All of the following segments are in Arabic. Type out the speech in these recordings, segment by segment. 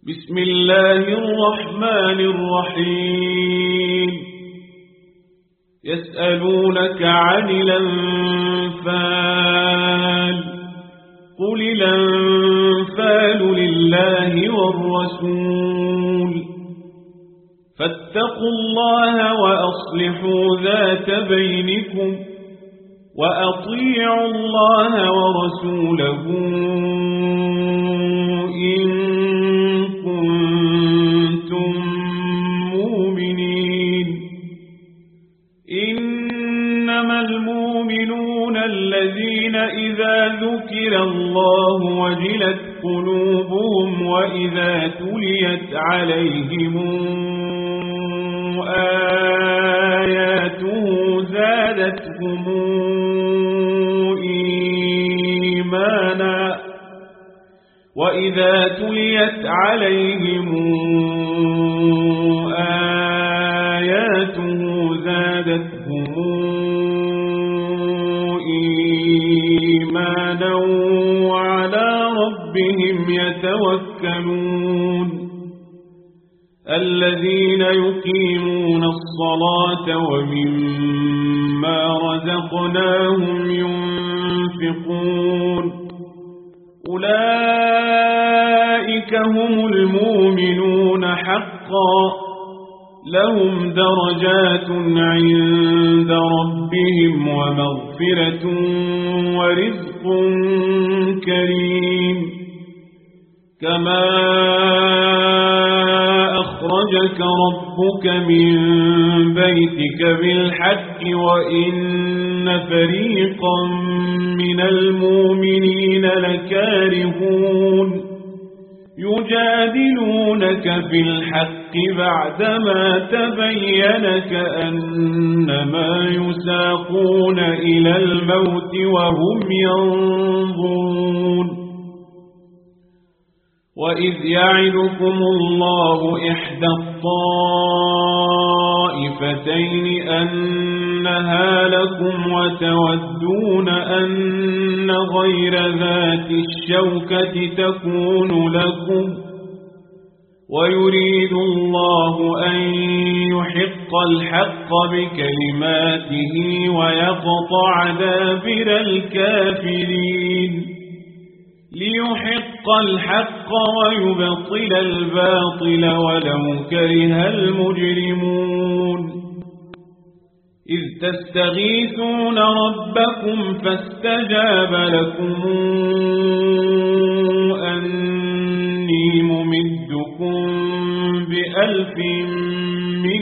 بسم الله الرحمن الرحيم يسألونك عن الأنفال قل الأنفال لله والرسول فاتقوا الله وأصلحوا ذات بينكم وأطيعوا الله ورسوله إن كنتم مؤمنين إنما المؤمنون الذين إذا ذكر الله وجلت قلوبهم وإذا تليت عليهم آياته زادتهم إيمانا وإذا تليت عليهم آياته زادتهم إيمانا وعلى ربهم يتوكلون الذين يقيمون الصلاة ومما رزقناهم ينفقون أولئك هم المؤمنون حقا لهم درجات عند ربهم ومغفرة ورزق كريم كما أخرجك ربك من بيتك بالحق وإن فريقا من المؤمنين لكارهون يجادلونك في الحق بعدما تبين كأنما يساقون إلى الموت وهم ينظرون وإذ يعدكم الله إحدى الطائفتين أنها لكم وتودون أن غير ذات الشوكة تكون لكم ويريد الله أن يحق الحق بكلماته ويقطع دابر الكافرين ليحق الحق ويبطل الباطل ولو كره المجرمون إذ تستغيثون ربكم فاستجاب لكم أني ممدكم ب1000 من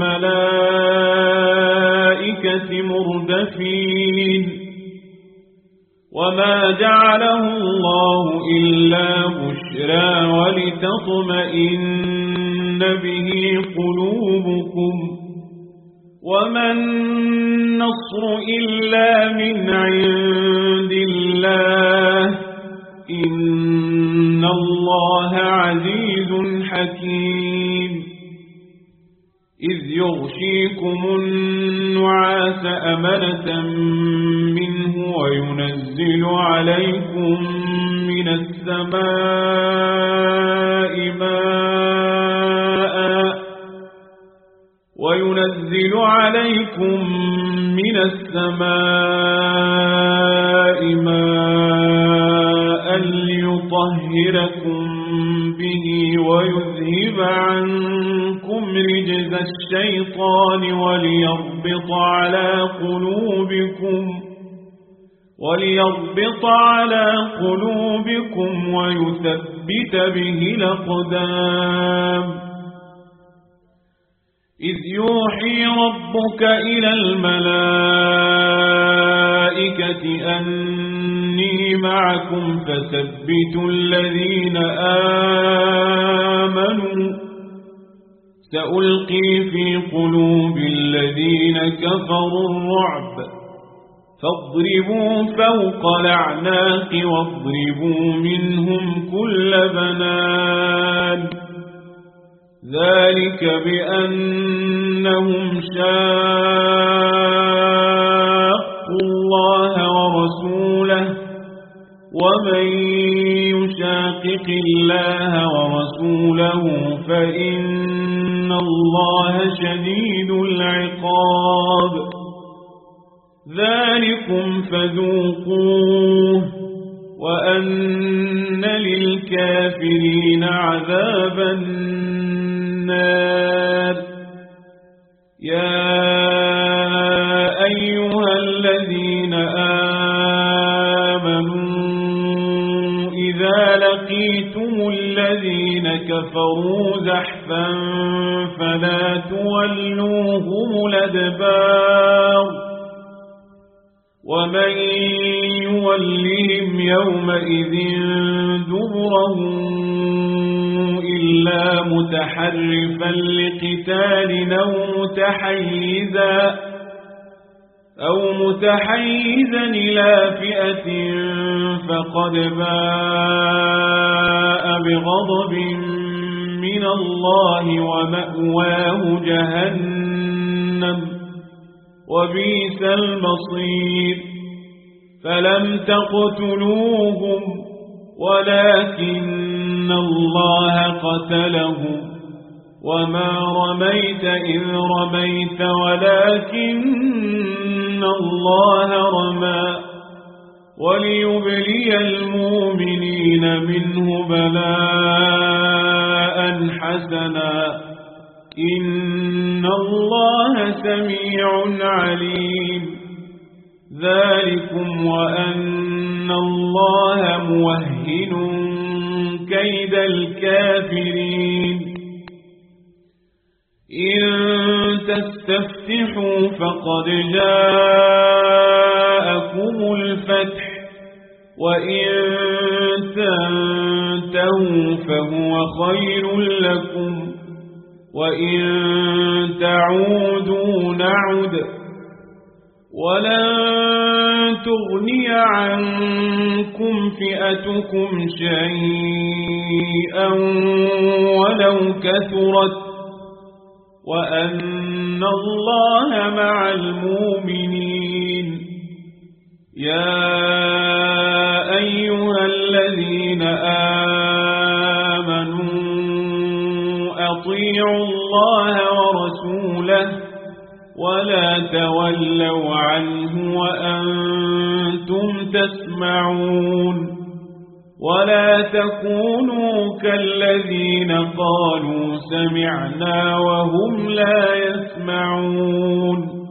الملائكة مردفين وما جعله الله إلا بشرى ولتطمئن به قلوبكم وما النصر إلا من عند الله إن الله عزيز حكيم إذ يغشيكم النعاس أمنة منه وينزل عليكم من السماء ماء ليطهركم به ويذهب عنكم رجز الشيطان وليربط على قلوبكم ويثبت به الأقدام إذ يوحي ربك إلى الملائكة أني معكم فثبتوا الذين آمنوا سألقي في قلوب الذين كفروا الرعب فاضربوا فوق الأعناق واضربوا منهم كل بنان ذلك بأنهم شاقوا الله ورسوله ومن يشاقق الله ورسوله ورسوله فإن الله شديد العقاب. ذلكم فذوقوه وأن للكافرين عذاب النار. يا أيها الذين آمنوا إذا لقيتم الذين كفروا زحفا فلا تولوهم الأدبار ومن يولهم يومئذ دبره إلا متحرفا لقتال أو متحيزا إلى فئة فقد باء بغضب من الله ومأواه جهنم وبئس المصير. فلم تقتلوهم ولكن الله قتلهم وما رميت إذ رميت ولكن الله رمى وليبلي المؤمنين منه بلاء حسنا إن الله سميع عليم. ذلكم وأن الله موهن كيد الكافرين. إن تستفتحوا فقد جاءكم الفتح وإن تنتهوا فهو خير لكم وإن تعودوا نعد ولن تغني عنكم فئتكم شيئا ولو كثرت وأن الله مع المؤمنين. يا أيها الذين آمنوا أطيعوا الله ورسوله ولا تولوا عنه وأنتم تسمعون. ولا تكونوا كالذين قالوا سمعنا وهم لا يسمعون.